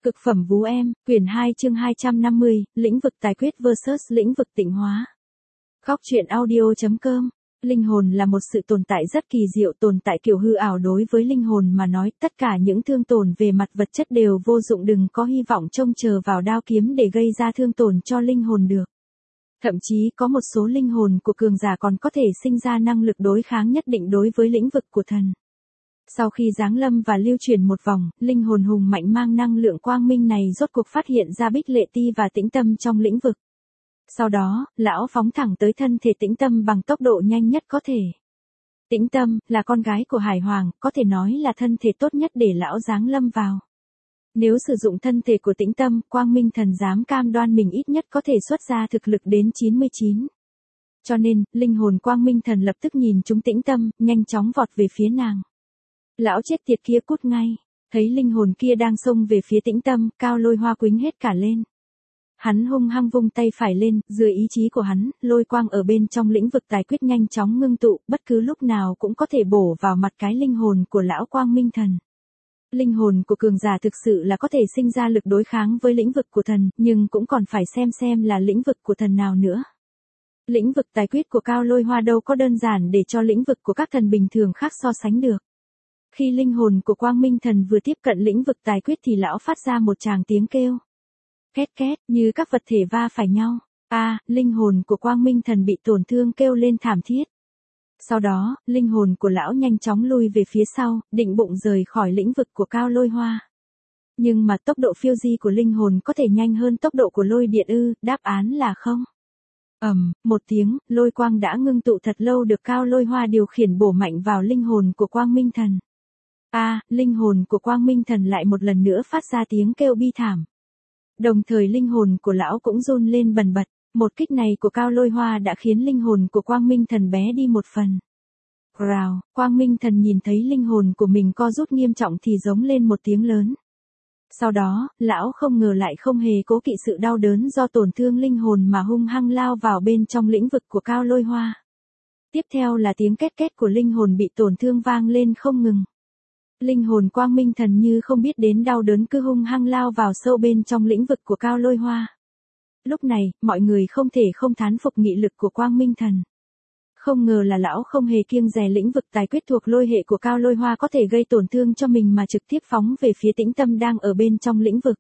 Cực phẩm vú em, quyển 2 chương 250, lĩnh vực tài quyết vs lĩnh vực tịnh hóa. Góc truyện audio.com. Linh hồn là một sự tồn tại rất kỳ diệu, tồn tại kiểu hư ảo. Đối với linh hồn mà nói, tất cả những thương tổn về mặt vật chất đều vô dụng, đừng có hy vọng trông chờ vào đao kiếm để gây ra thương tổn cho linh hồn được. Thậm chí có một số linh hồn của cường giả còn có thể sinh ra năng lực đối kháng nhất định đối với lĩnh vực của thần. Sau khi giáng lâm và lưu truyền một vòng, linh hồn hùng mạnh mang năng lượng quang minh này rốt cuộc phát hiện ra Bích Lệ Ti và Tĩnh Tâm trong lĩnh vực. Sau đó, lão phóng thẳng tới thân thể Tĩnh Tâm bằng tốc độ nhanh nhất có thể. Tĩnh Tâm là con gái của Hải Hoàng, có thể nói là thân thể tốt nhất để lão giáng lâm vào. Nếu sử dụng thân thể của Tĩnh Tâm, Quang Minh Thần dám cam đoan mình ít nhất có thể xuất ra thực lực đến 99. Cho nên, linh hồn Quang Minh Thần lập tức nhìn trúng Tĩnh Tâm, nhanh chóng vọt về phía nàng. Lão chết tiệt kia cút ngay, thấy linh hồn kia đang xông về phía Tĩnh Tâm, Cao Lôi Hoa quýnh hết cả lên. Hắn hung hăng vung tay phải lên, dưới ý chí của hắn, lôi quang ở bên trong lĩnh vực tài quyết nhanh chóng ngưng tụ, bất cứ lúc nào cũng có thể bổ vào mặt cái linh hồn của lão Quang Minh Thần. Linh hồn của cường giả thực sự là có thể sinh ra lực đối kháng với lĩnh vực của thần, nhưng cũng còn phải xem là lĩnh vực của thần nào nữa. Lĩnh vực tài quyết của Cao Lôi Hoa đâu có đơn giản để cho lĩnh vực của các thần bình thường khác so sánh được. Khi linh hồn của Quang Minh Thần vừa tiếp cận lĩnh vực tài quyết thì lão phát ra một tràng tiếng kêu. Két két, như các vật thể va phải nhau. Linh hồn của Quang Minh Thần bị tổn thương kêu lên thảm thiết. Sau đó, linh hồn của lão nhanh chóng lui về phía sau, định bụng rời khỏi lĩnh vực của Cao Lôi Hoa. Nhưng mà tốc độ phiêu di của linh hồn có thể nhanh hơn tốc độ của lôi điện ư? Đáp án là không. Một tiếng, lôi quang đã ngưng tụ thật lâu được Cao Lôi Hoa điều khiển bổ mạnh vào linh hồn của Quang Minh Thần. Linh hồn của Quang Minh Thần lại một lần nữa phát ra tiếng kêu bi thảm. Đồng thời linh hồn của lão cũng run lên bần bật. Một kích này của Cao Lôi Hoa đã khiến linh hồn của Quang Minh Thần bé đi một phần. Rào, Quang Minh Thần nhìn thấy linh hồn của mình co rút nghiêm trọng thì giống lên một tiếng lớn. Sau đó, lão không ngờ lại không hề cố kỵ sự đau đớn do tổn thương linh hồn mà hung hăng lao vào bên trong lĩnh vực của Cao Lôi Hoa. Tiếp theo là tiếng két két của linh hồn bị tổn thương vang lên không ngừng. Linh hồn Quang Minh Thần như không biết đến đau đớn cứ hung hăng lao vào sâu bên trong lĩnh vực của Cao Lôi Hoa. Lúc này, mọi người không thể không thán phục nghị lực của Quang Minh Thần. Không ngờ là lão không hề kiêng dè lĩnh vực tài quyết thuộc lôi hệ của Cao Lôi Hoa có thể gây tổn thương cho mình mà trực tiếp phóng về phía Tĩnh Tâm đang ở bên trong lĩnh vực.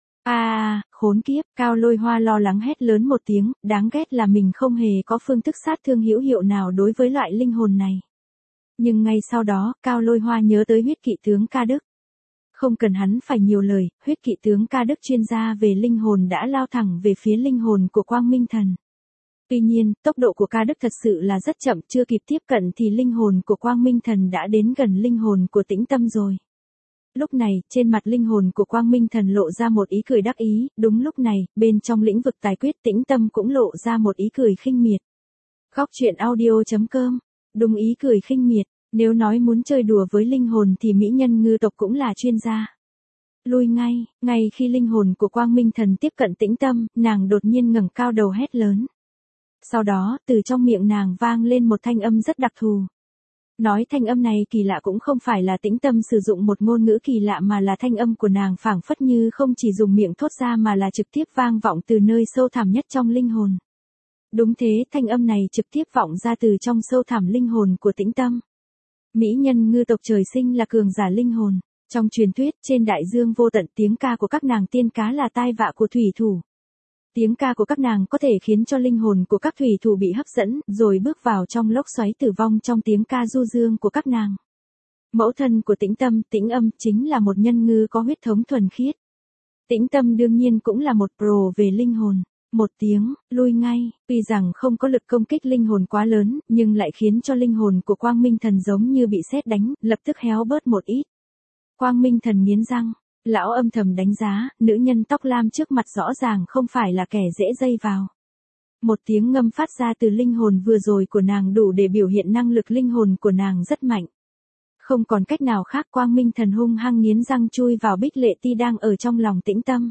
Khốn kiếp, Cao Lôi Hoa lo lắng hét lớn một tiếng, đáng ghét là mình không hề có phương thức sát thương hữu hiệu nào đối với loại linh hồn này. Nhưng ngay sau đó, Cao Lôi Hoa nhớ tới huyết kỵ tướng Ca Đức. Không cần hắn phải nhiều lời, huyết kỵ tướng Ca Đức chuyên gia về linh hồn đã lao thẳng về phía linh hồn của Quang Minh Thần. Tuy nhiên, tốc độ của Ca Đức thật sự là rất chậm, chưa kịp tiếp cận thì linh hồn của Quang Minh Thần đã đến gần linh hồn của Tĩnh Tâm rồi. Lúc này, trên mặt linh hồn của Quang Minh Thần lộ ra một ý cười đắc ý, đúng lúc này, bên trong lĩnh vực tài quyết Tĩnh Tâm cũng lộ ra một ý cười khinh miệt. Góc truyện audio.com. Đúng, ý cười khinh miệt. Nếu nói muốn chơi đùa với linh hồn thì mỹ nhân ngư tộc cũng là chuyên gia. Lui ngay, ngay khi linh hồn của Quang Minh Thần tiếp cận Tĩnh Tâm, nàng đột nhiên ngẩng cao đầu hét lớn. Sau đó, từ trong miệng nàng vang lên một thanh âm rất đặc thù. Nói thanh âm này kỳ lạ cũng không phải là Tĩnh Tâm sử dụng một ngôn ngữ kỳ lạ mà là thanh âm của nàng phảng phất như không chỉ dùng miệng thốt ra mà là trực tiếp vang vọng từ nơi sâu thẳm nhất trong linh hồn. Đúng thế, thanh âm này trực tiếp vọng ra từ trong sâu thẳm linh hồn của Tĩnh Tâm. Mỹ nhân ngư tộc trời sinh là cường giả linh hồn. Trong truyền thuyết, trên đại dương vô tận tiếng ca của các nàng tiên cá là tai vạ của thủy thủ. Tiếng ca của các nàng có thể khiến cho linh hồn của các thủy thủ bị hấp dẫn, rồi bước vào trong lốc xoáy tử vong trong tiếng ca du dương của các nàng. Mẫu thân của Tĩnh Tâm, Tĩnh Âm, chính là một nhân ngư có huyết thống thuần khiết. Tĩnh Tâm đương nhiên cũng là một pro về linh hồn. Một tiếng, lui ngay, tuy rằng không có lực công kích linh hồn quá lớn, nhưng lại khiến cho linh hồn của Quang Minh Thần giống như bị sét đánh, lập tức héo bớt một ít. Quang Minh Thần nghiến răng, lão âm thầm đánh giá, nữ nhân tóc lam trước mặt rõ ràng không phải là kẻ dễ dây vào. Một tiếng ngâm phát ra từ linh hồn vừa rồi của nàng đủ để biểu hiện năng lực linh hồn của nàng rất mạnh. Không còn cách nào khác, Quang Minh Thần hung hăng nghiến răng chui vào Bích Lệ Ti đang ở trong lòng Tĩnh Tâm.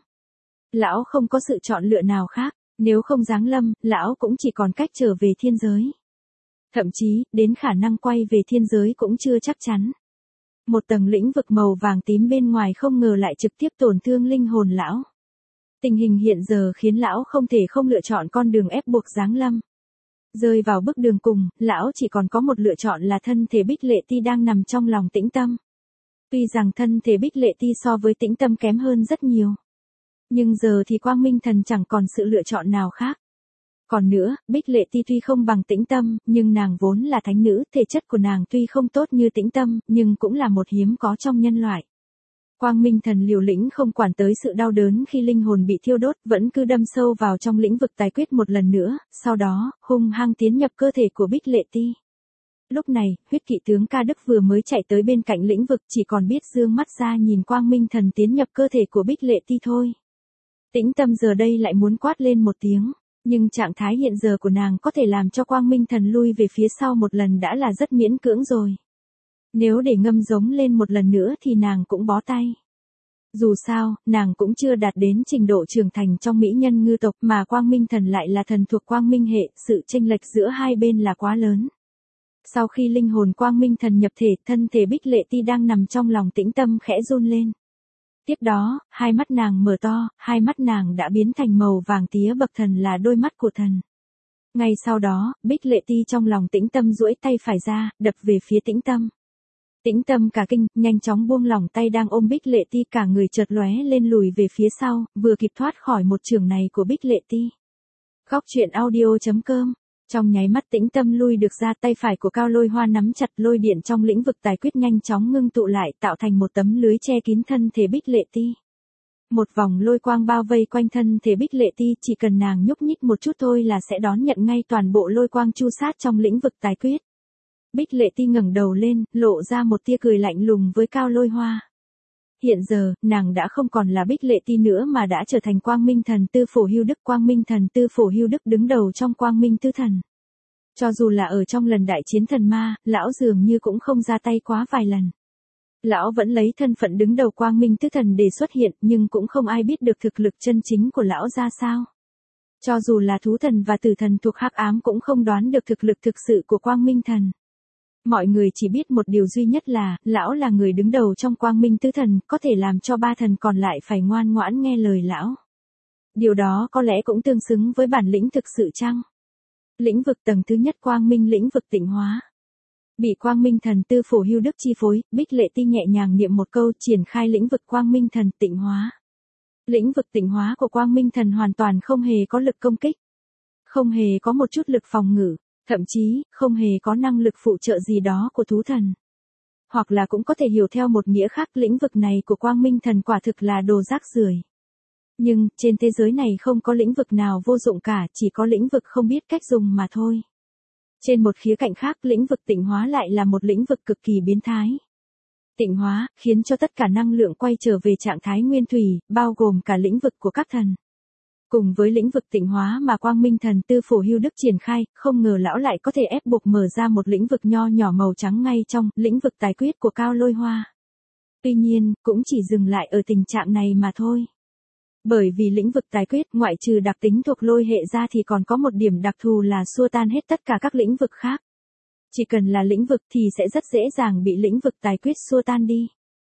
Lão không có sự chọn lựa nào khác, nếu không giáng lâm, lão cũng chỉ còn cách trở về thiên giới. Thậm chí, đến khả năng quay về thiên giới cũng chưa chắc chắn. Một tầng lĩnh vực màu vàng tím bên ngoài không ngờ lại trực tiếp tổn thương linh hồn lão. Tình hình hiện giờ khiến lão không thể không lựa chọn con đường ép buộc giáng lâm. Rơi vào bước đường cùng, lão chỉ còn có một lựa chọn là thân thể Bích Lệ Ti đang nằm trong lòng Tĩnh Tâm. Tuy rằng thân thể Bích Lệ Ti so với Tĩnh Tâm kém hơn rất nhiều. Nhưng giờ thì Quang Minh Thần chẳng còn sự lựa chọn nào khác. Còn nữa, Bích Lệ Ti tuy không bằng Tĩnh Tâm, nhưng nàng vốn là thánh nữ, thể chất của nàng tuy không tốt như Tĩnh Tâm, nhưng cũng là một hiếm có trong nhân loại. Quang Minh Thần liều lĩnh không quản tới sự đau đớn khi linh hồn bị thiêu đốt, vẫn cứ đâm sâu vào trong lĩnh vực tài quyết một lần nữa, sau đó, hung hăng tiến nhập cơ thể của Bích Lệ Ti. Lúc này, huyết kỵ tướng Ca Đức vừa mới chạy tới bên cạnh lĩnh vực, chỉ còn biết dương mắt ra nhìn Quang Minh Thần tiến nhập cơ thể của Bích Lệ Ti thôi. Tĩnh Tâm giờ đây lại muốn quát lên một tiếng, nhưng trạng thái hiện giờ của nàng có thể làm cho Quang Minh Thần lui về phía sau một lần đã là rất miễn cưỡng rồi. Nếu để ngâm giống lên một lần nữa thì nàng cũng bó tay. Dù sao, nàng cũng chưa đạt đến trình độ trưởng thành trong mỹ nhân ngư tộc mà Quang Minh Thần lại là thần thuộc Quang Minh hệ, sự chênh lệch giữa hai bên là quá lớn. Sau khi linh hồn Quang Minh Thần nhập thể, thân thể Bích Lệ Ti đang nằm trong lòng Tĩnh Tâm khẽ run lên. Tiếp đó, hai mắt nàng mở to, hai mắt nàng đã biến thành màu vàng tía bậc thần là đôi mắt của thần. Ngay sau đó, Bích Lệ Ti trong lòng Tĩnh Tâm duỗi tay phải ra, đập về phía Tĩnh Tâm. Tĩnh Tâm cả kinh, nhanh chóng buông lỏng tay đang ôm Bích Lệ Ti, cả người chợt lóe lên lùi về phía sau, vừa kịp thoát khỏi một chưởng này của Bích Lệ Ti. Góc truyện audio.com. Trong nháy mắt Tĩnh Tâm lui được ra, tay phải của Cao Lôi Hoa nắm chặt lôi điện trong lĩnh vực tài quyết nhanh chóng ngưng tụ lại, tạo thành một tấm lưới che kín thân thể Bích Lệ Ti. Một vòng lôi quang bao vây quanh thân thể Bích Lệ Ti, chỉ cần nàng nhúc nhích một chút thôi là sẽ đón nhận ngay toàn bộ lôi quang chu sát trong lĩnh vực tài quyết. Bích Lệ Ti ngẩng đầu lên, lộ ra một tia cười lạnh lùng với Cao Lôi Hoa. Hiện giờ, nàng đã không còn là Bích Lệ Ti nữa mà đã trở thành Quang Minh Thần Tư Phổ Hưu Đức. Quang Minh Thần Tư Phổ Hưu Đức đứng đầu trong Quang Minh Tứ Thần. Cho dù là ở trong lần đại chiến thần ma, lão dường như cũng không ra tay quá vài lần. Lão vẫn lấy thân phận đứng đầu Quang Minh Tứ Thần để xuất hiện, nhưng cũng không ai biết được thực lực chân chính của lão ra sao. Cho dù là thú thần và tử thần thuộc hắc ám cũng không đoán được thực lực thực sự của Quang Minh Thần. Mọi người chỉ biết một điều duy nhất là, lão là người đứng đầu trong Quang Minh Tứ Thần, có thể làm cho ba thần còn lại phải ngoan ngoãn nghe lời lão. Điều đó có lẽ cũng tương xứng với bản lĩnh thực sự chăng? Lĩnh vực tầng thứ nhất Quang Minh lĩnh vực tịnh hóa. Bị Quang Minh Thần Tư Phổ Hưu Đức chi phối, Bích Lệ Ti nhẹ nhàng niệm một câu triển khai lĩnh vực Quang Minh Thần tịnh hóa. Lĩnh vực tịnh hóa của Quang Minh Thần hoàn toàn không hề có lực công kích. Không hề có một chút lực phòng ngự. Thậm chí, không hề có năng lực phụ trợ gì đó của thú thần. Hoặc là cũng có thể hiểu theo một nghĩa khác, lĩnh vực này của Quang Minh Thần quả thực là đồ rác rưởi. Nhưng, trên thế giới này không có lĩnh vực nào vô dụng cả, chỉ có lĩnh vực không biết cách dùng mà thôi. Trên một khía cạnh khác, lĩnh vực tịnh hóa lại là một lĩnh vực cực kỳ biến thái. Tịnh hóa, khiến cho tất cả năng lượng quay trở về trạng thái nguyên thủy, bao gồm cả lĩnh vực của các thần. Cùng với lĩnh vực tịnh hóa mà Quang Minh Thần Tư Phổ Hưu Đức triển khai, không ngờ lão lại có thể ép buộc mở ra một lĩnh vực nho nhỏ màu trắng ngay trong lĩnh vực tài quyết của Cao Lôi Hoa. Tuy nhiên, cũng chỉ dừng lại ở tình trạng này mà thôi. Bởi vì lĩnh vực tài quyết ngoại trừ đặc tính thuộc lôi hệ ra thì còn có một điểm đặc thù là xua tan hết tất cả các lĩnh vực khác. Chỉ cần là lĩnh vực thì sẽ rất dễ dàng bị lĩnh vực tài quyết xua tan đi.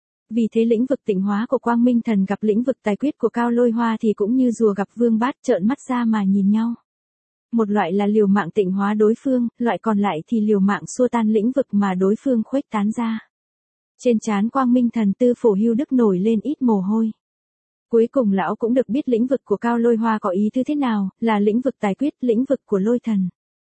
Vì thế lĩnh vực tịnh hóa của Quang Minh Thần gặp lĩnh vực tài quyết của Cao Lôi Hoa thì cũng như rùa gặp vương bát, trợn mắt ra mà nhìn nhau. Một loại là liều mạng tịnh hóa đối phương, loại còn lại thì liều mạng xua tan lĩnh vực mà đối phương khuếch tán ra. Trên trán Quang Minh Thần Tư Phổ Hưu Đức nổi lên ít mồ hôi. Cuối cùng lão cũng được biết lĩnh vực của Cao Lôi Hoa có ý thứ thế nào, là lĩnh vực tài quyết, lĩnh vực của lôi thần.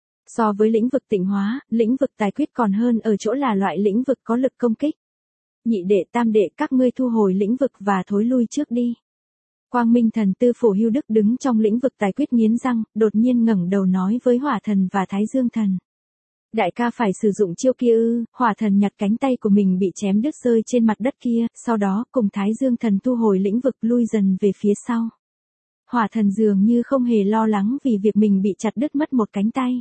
So với lĩnh vực tịnh hóa, lĩnh vực tài quyết còn hơn ở chỗ là loại lĩnh vực có lực công kích. Nhị đệ tam đệ các ngươi thu hồi lĩnh vực và thối lui trước đi. Quang Minh Thần Tư Phổ Hưu Đức đứng trong lĩnh vực tài quyết nghiến răng, đột nhiên ngẩng đầu nói với Hỏa Thần và Thái Dương Thần. Đại ca phải sử dụng chiêu kia ư? Hỏa Thần nhặt cánh tay của mình bị chém đứt rơi trên mặt đất kia, sau đó cùng Thái Dương Thần thu hồi lĩnh vực lui dần về phía sau. Hỏa Thần dường như không hề lo lắng vì việc mình bị chặt đứt mất một cánh tay.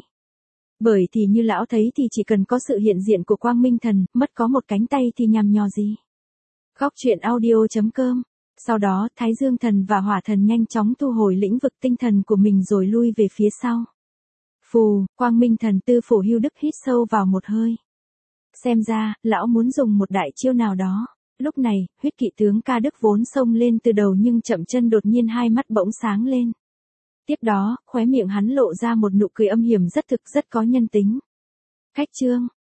Bởi thì như lão thấy thì chỉ cần có sự hiện diện của Quang Minh Thần, mất có một cánh tay thì nhằm nhò gì. Góc truyện audio.com. Sau đó, Thái Dương Thần và Hỏa Thần nhanh chóng thu hồi lĩnh vực tinh thần của mình rồi lui về phía sau. Phù, Quang Minh Thần Tư Phổ Hưu Đức hít sâu vào một hơi. Xem ra, lão muốn dùng một đại chiêu nào đó. Lúc này, huyết kỵ tướng Ca Đức vốn xông lên từ đầu nhưng chậm chân đột nhiên hai mắt bỗng sáng lên. Tiếp đó, khóe miệng hắn lộ ra một nụ cười âm hiểm rất thực rất có nhân tính. Khách Trương,